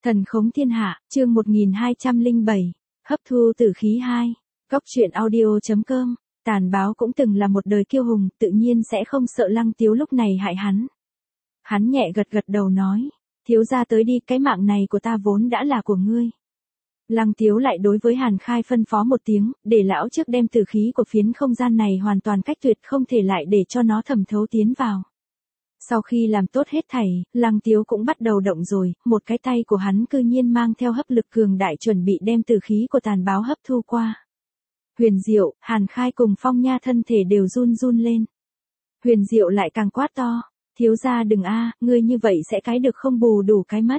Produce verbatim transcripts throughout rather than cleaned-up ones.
Thần khống thiên hạ, chương một nghìn hai trăm lẻ bảy, hấp thu tử khí hai. Cóc truyện audio.com, Tàn báo cũng từng là một đời kiêu hùng, tự nhiên sẽ không sợ Lăng Tiếu lúc này hại hắn. Hắn nhẹ gật gật đầu nói, thiếu gia tới đi, cái mạng này của ta vốn đã là của ngươi. Lăng Tiếu lại đối với Hàn Khai phân phó một tiếng, để lão trước đem tử khí của phiến không gian này hoàn toàn cách tuyệt, không thể lại để cho nó thẩm thấu tiến vào. Sau khi làm tốt hết thảy, Lăng Tiếu cũng bắt đầu động rồi, một cái tay của hắn cư nhiên mang theo hấp lực cường đại chuẩn bị đem tử khí của tàn báo hấp thu qua. Huyền Diệu, Hàn Khai cùng Phong Nha thân thể đều run run lên. Huyền Diệu lại càng quát to, thiếu gia đừng a, ngươi như vậy sẽ cái được không bù đủ cái mất.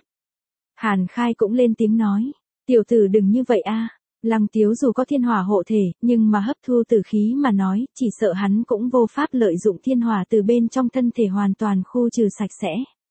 Hàn Khai cũng lên tiếng nói, tiểu tử đừng như vậy a. Lăng Tiếu dù có thiên hỏa hộ thể, nhưng mà hấp thu tử khí mà nói, chỉ sợ hắn cũng vô pháp lợi dụng thiên hỏa từ bên trong thân thể hoàn toàn khu trừ sạch sẽ.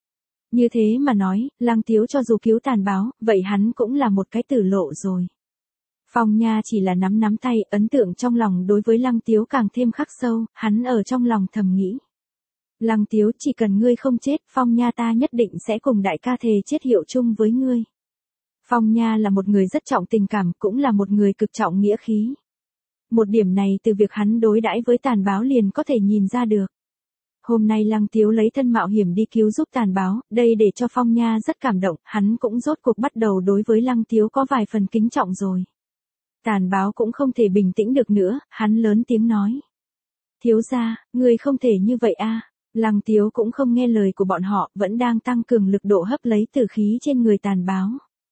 Như thế mà nói, Lăng Tiếu cho dù cứu tàn báo, vậy hắn cũng là một cái tử lộ rồi. Phong Nha chỉ là nắm nắm tay, ấn tượng trong lòng đối với Lăng Tiếu càng thêm khắc sâu, hắn ở trong lòng thầm nghĩ. Lăng Tiếu, chỉ cần ngươi không chết, Phong Nha ta nhất định sẽ cùng đại ca thề chết hiệu chung với ngươi. Phong Nha là một người rất trọng tình cảm, cũng là một người cực trọng nghĩa khí. Một điểm này từ việc hắn đối đãi với tàn báo liền có thể nhìn ra được. Hôm nay Lăng Tiếu lấy thân mạo hiểm đi cứu giúp tàn báo, đây để cho Phong Nha rất cảm động, hắn cũng rốt cuộc bắt đầu đối với Lăng Tiếu có vài phần kính trọng rồi. Tàn báo cũng không thể bình tĩnh được nữa, hắn lớn tiếng nói. Thiếu gia, người không thể như vậy a. Lăng Tiếu cũng không nghe lời của bọn họ, vẫn đang tăng cường lực độ hấp lấy tử khí trên người tàn báo.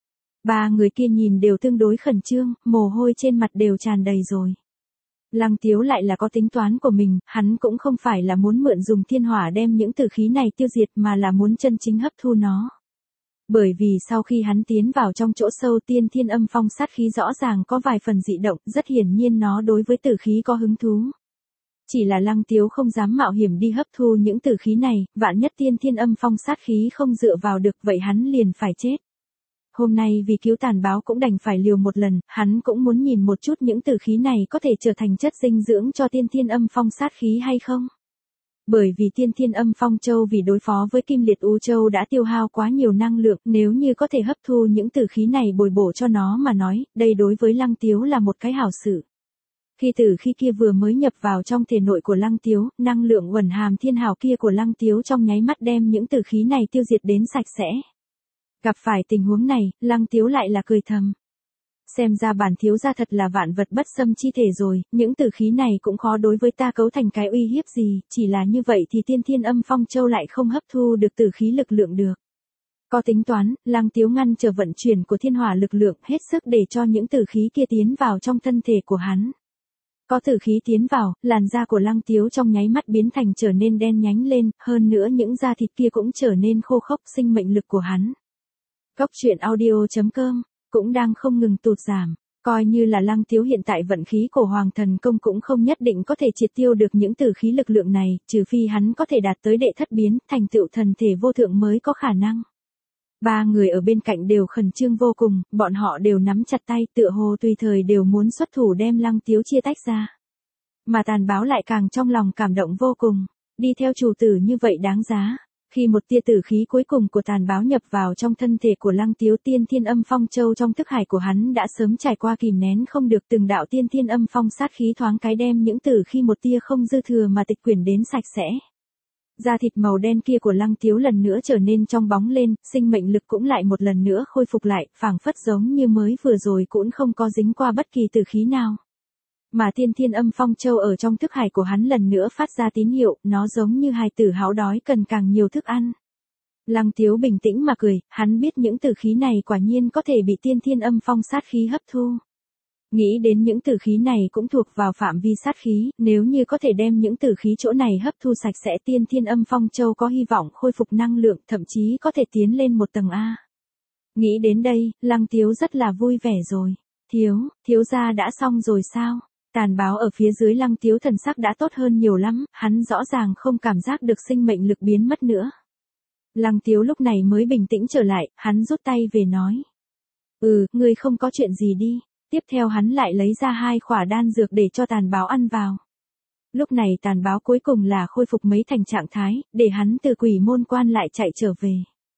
Ba người kia nhìn đều tương đối khẩn trương, mồ hôi trên mặt đều tràn đầy rồi. Lăng Tiếu lại là có tính toán của mình, hắn cũng không phải là muốn mượn dùng thiên hỏa đem những tử khí này tiêu diệt mà là muốn chân chính hấp thu nó. Bởi vì sau khi hắn tiến vào trong chỗ sâu tiên thiên âm phong sát khí rõ ràng có vài phần dị động, rất hiển nhiên nó đối với tử khí có hứng thú. Chỉ là Lăng Tiếu không dám mạo hiểm đi hấp thu những tử khí này, vạn nhất tiên thiên âm phong sát khí không dựa vào được vậy hắn liền phải chết. Hôm nay vì cứu tàn báo cũng đành phải liều một lần, hắn cũng muốn nhìn một chút những tử khí này có thể trở thành chất dinh dưỡng cho tiên thiên âm phong sát khí hay không. Bởi vì tiên thiên âm phong châu vì đối phó với kim liệt u châu đã tiêu hao quá nhiều năng lượng, nếu như có thể hấp thu những tử khí này bồi bổ cho nó mà nói, đây đối với Lăng Tiếu là một cái hảo sự. Khi tử khí kia vừa mới nhập vào trong thể nội của Lăng Tiếu, năng lượng uẩn hàm thiên hào kia của Lăng Tiếu trong nháy mắt đem những tử khí này tiêu diệt đến sạch sẽ. Gặp phải tình huống này, Lăng Tiếu lại là cười thầm. Xem ra bản thiếu gia thật là vạn vật bất xâm chi thể rồi, những tử khí này cũng khó đối với ta cấu thành cái uy hiếp gì, chỉ là như vậy thì tiên thiên âm phong châu lại không hấp thu được tử khí lực lượng được. Có tính toán, Lăng Tiếu ngăn trở vận chuyển của thiên hỏa lực lượng hết sức để cho những tử khí kia tiến vào trong thân thể của hắn. Có tử khí tiến vào, làn da của Lăng Tiếu trong nháy mắt biến thành trở nên đen nhánh lên, hơn nữa những da thịt kia cũng trở nên khô khốc, sinh mệnh lực của hắn. Cóc truyện audio.com cũng đang không ngừng tụt giảm, coi như là Lăng Tiếu hiện tại vận khí của Hoàng Thần Công cũng không nhất định có thể triệt tiêu được những tử khí lực lượng này, trừ phi hắn có thể đạt tới đệ thất biến, thành tựu thần thể vô thượng mới có khả năng. Ba người ở bên cạnh đều khẩn trương vô cùng, bọn họ đều nắm chặt tay, tựa hồ tùy thời đều muốn xuất thủ đem Lăng Tiếu chia tách ra. Mà tàn báo lại càng trong lòng cảm động vô cùng, đi theo chủ tử như vậy đáng giá. Khi một tia tử khí cuối cùng của tàn báo nhập vào trong thân thể của Lăng Tiếu, tiên thiên âm phong châu trong thức hải của hắn đã sớm trải qua kìm nén không được, từng đạo tiên thiên âm phong sát khí thoáng cái đem những tử khi một tia không dư thừa mà tịch quyển đến sạch sẽ. Da thịt màu đen kia của Lăng Tiếu lần nữa trở nên trong bóng lên, sinh mệnh lực cũng lại một lần nữa khôi phục lại, phảng phất giống như mới vừa rồi cũng không có dính qua bất kỳ tử khí nào. Mà tiên thiên âm phong châu ở trong thức hải của hắn lần nữa phát ra tín hiệu, nó giống như hài tử háo đói cần càng nhiều thức ăn. Lăng Tiếu bình tĩnh mà cười, hắn biết những tử khí này quả nhiên có thể bị tiên thiên âm phong sát khí hấp thu. Nghĩ đến những tử khí này cũng thuộc vào phạm vi sát khí, nếu như có thể đem những tử khí chỗ này hấp thu sạch sẽ, tiên thiên âm phong châu có hy vọng khôi phục năng lượng, thậm chí có thể tiến lên một tầng A. Nghĩ đến đây, Lăng Tiếu rất là vui vẻ rồi. Thiếu, thiếu gia đã xong rồi sao? Tàn báo ở phía dưới Lăng Tiếu thần sắc đã tốt hơn nhiều lắm, hắn rõ ràng không cảm giác được sinh mệnh lực biến mất nữa. Lăng Tiếu lúc này mới bình tĩnh trở lại, hắn rút tay về nói. Ừ, ngươi không có chuyện gì đi. Tiếp theo hắn lại lấy ra hai khỏa đan dược để cho tàn báo ăn vào. Lúc này tàn báo cuối cùng là khôi phục mấy thành trạng thái, để hắn từ quỷ môn quan lại chạy trở về.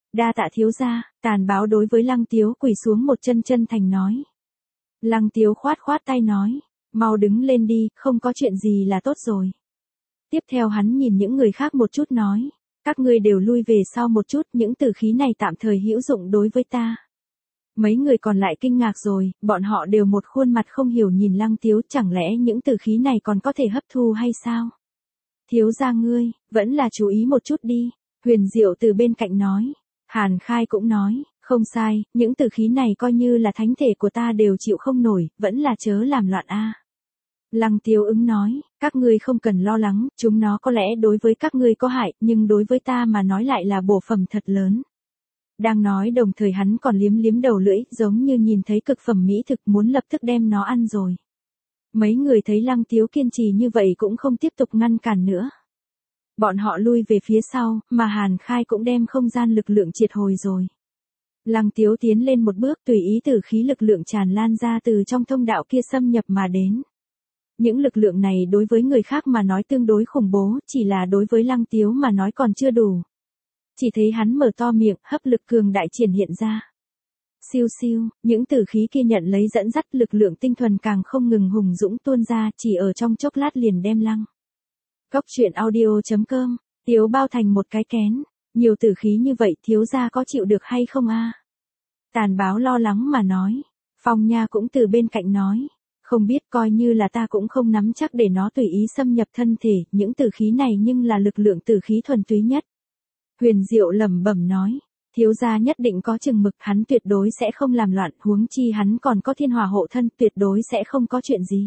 Đa tạ thiếu gia, Tàn báo đối với Lăng Tiếu quỳ xuống một chân chân thành nói. Lăng Tiếu khoát khoát tay nói, mau đứng lên đi, không có chuyện gì là tốt rồi. Tiếp theo hắn nhìn những người khác một chút nói, các ngươi đều lui về sau một chút, những tử khí này tạm thời hữu dụng đối với ta. Mấy người còn lại kinh ngạc rồi, bọn họ đều một khuôn mặt không hiểu nhìn Lăng Tiếu, chẳng lẽ những tử khí này còn có thể hấp thu hay sao? Thiếu gia ngươi, vẫn là chú ý một chút đi, Huyền Diệu từ bên cạnh nói. Hàn Khai cũng nói, không sai, những tử khí này coi như là thánh thể của ta đều chịu không nổi, vẫn là chớ làm loạn a. Lăng Tiếu ứng nói, các ngươi không cần lo lắng, chúng nó có lẽ đối với các ngươi có hại, nhưng đối với ta mà nói lại là bổ phẩm thật lớn. Đang nói đồng thời hắn còn liếm liếm đầu lưỡi, giống như nhìn thấy cực phẩm mỹ thực muốn lập tức đem nó ăn rồi. Mấy người thấy Lăng Tiếu kiên trì như vậy cũng không tiếp tục ngăn cản nữa. Bọn họ lui về phía sau, mà Hàn Khai cũng đem không gian lực lượng triệt hồi rồi. Lăng Tiếu tiến lên một bước, tùy ý tử khí lực lượng tràn lan ra từ trong thông đạo kia xâm nhập mà đến. Những lực lượng này đối với người khác mà nói tương đối khủng bố, chỉ là đối với Lăng Tiếu mà nói còn chưa đủ. Chỉ thấy hắn mở to miệng, hấp lực cường đại triển hiện ra. Siêu siêu, những tử khí kia nhận lấy dẫn dắt lực lượng tinh thuần càng không ngừng hùng dũng tuôn ra, chỉ ở trong chốc lát liền đem Lăng. Cốc truyện audio chấm com, Tiếu bao thành một cái kén, nhiều tử khí như vậy thiếu gia có chịu được hay không a? Tàn báo lo lắng mà nói, Phong Nha cũng từ bên cạnh nói, không biết coi như là ta cũng không nắm chắc để nó tùy ý xâm nhập thân thể, những tử khí này nhưng là lực lượng tử khí thuần túy nhất. Huyền Diệu lẩm bẩm nói, thiếu gia nhất định có chừng mực, hắn tuyệt đối sẽ không làm loạn, huống chi hắn còn có thiên hỏa hộ thân, tuyệt đối sẽ không có chuyện gì.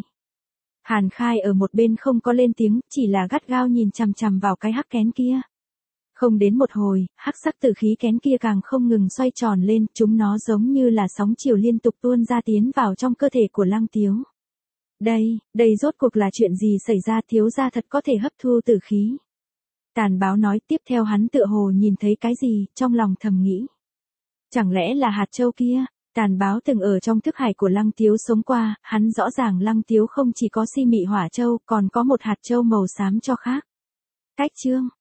Hàn Khai ở một bên không có lên tiếng, chỉ là gắt gao nhìn chằm chằm vào cái hắc kén kia. Không đến một hồi, hắc sắc tử khí kén kia càng không ngừng xoay tròn lên, chúng nó giống như là sóng chiều liên tục tuôn ra tiến vào trong cơ thể của Lăng Tiếu. Đây, đây rốt cuộc là chuyện gì xảy ra, thiếu gia thật có thể hấp thu tử khí. Tàn báo nói, tiếp theo hắn tựa hồ nhìn thấy cái gì, trong lòng thầm nghĩ. Chẳng lẽ là hạt châu kia? Tàn báo từng ở trong thức hải của Lăng Tiếu sống qua, hắn rõ ràng Lăng Tiếu không chỉ có si mị hỏa châu, còn có một hạt châu màu xám cho khác. Cách chương